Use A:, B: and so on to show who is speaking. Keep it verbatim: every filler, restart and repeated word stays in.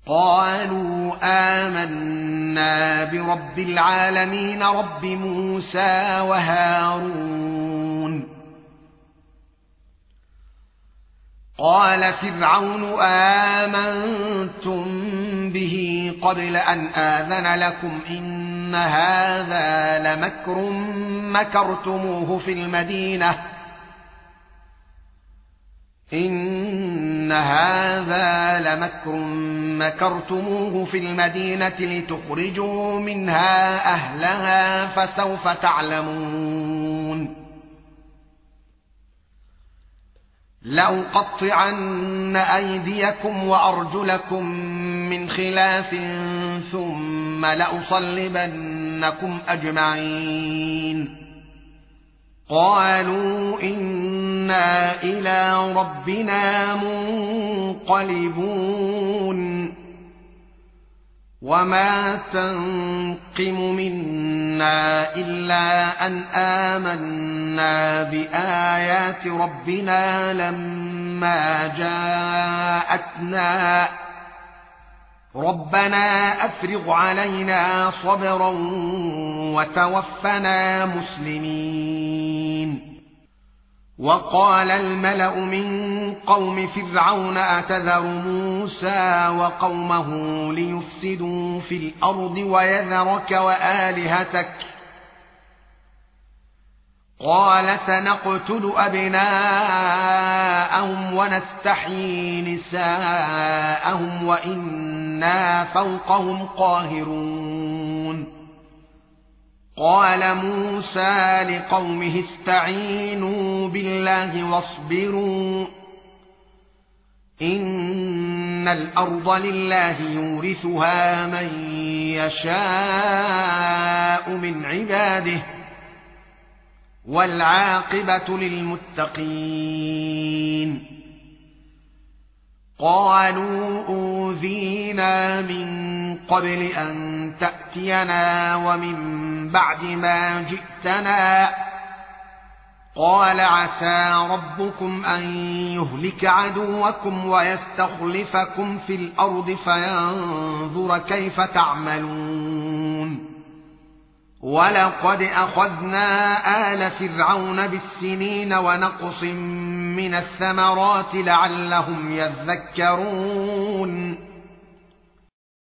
A: قالوا آمنا برب العالمين رب موسى وهارون. قال فرعون آمنتم به قبل أن آذن لكم إن هذا لمكر مكرتموه في المدينة إن هذا لمكر مكرتموه في المدينة لتخرجوا منها أهلها فسوف تعلمون. لأقطعن أيديكم وأرجلكم من خلاف ثم لأصلبنكم أجمعين. قالوا إنا إلى ربنا منقلبون. وما تنقم منا إلا أن آمنا بآيات ربنا لما جاءتنا ربنا أفرغ علينا صبرا وتوفنا مسلمين. وقال الملأ من قوم فرعون أتذر موسى وقومه ليفسدوا في الأرض ويذرك وآلهتك قال سنقتل أبناءهم ونستحيي نساءهم وإنا فوقهم قاهرون. قال موسى لقومه استعينوا بالله واصبروا إن الأرض لله يورثها من يشاء من عباده والعاقبة للمتقين. قالوا أوذينا من قبل أن تأتينا ومن بعد ما جئتنا قال عسى ربكم أن يهلك عدوكم ويستخلفكم في الأرض فينظر كيف تعملون. ولقد أخذنا آل فرعون بالسنين ونقص من الثمرات لعلهم يذكرون.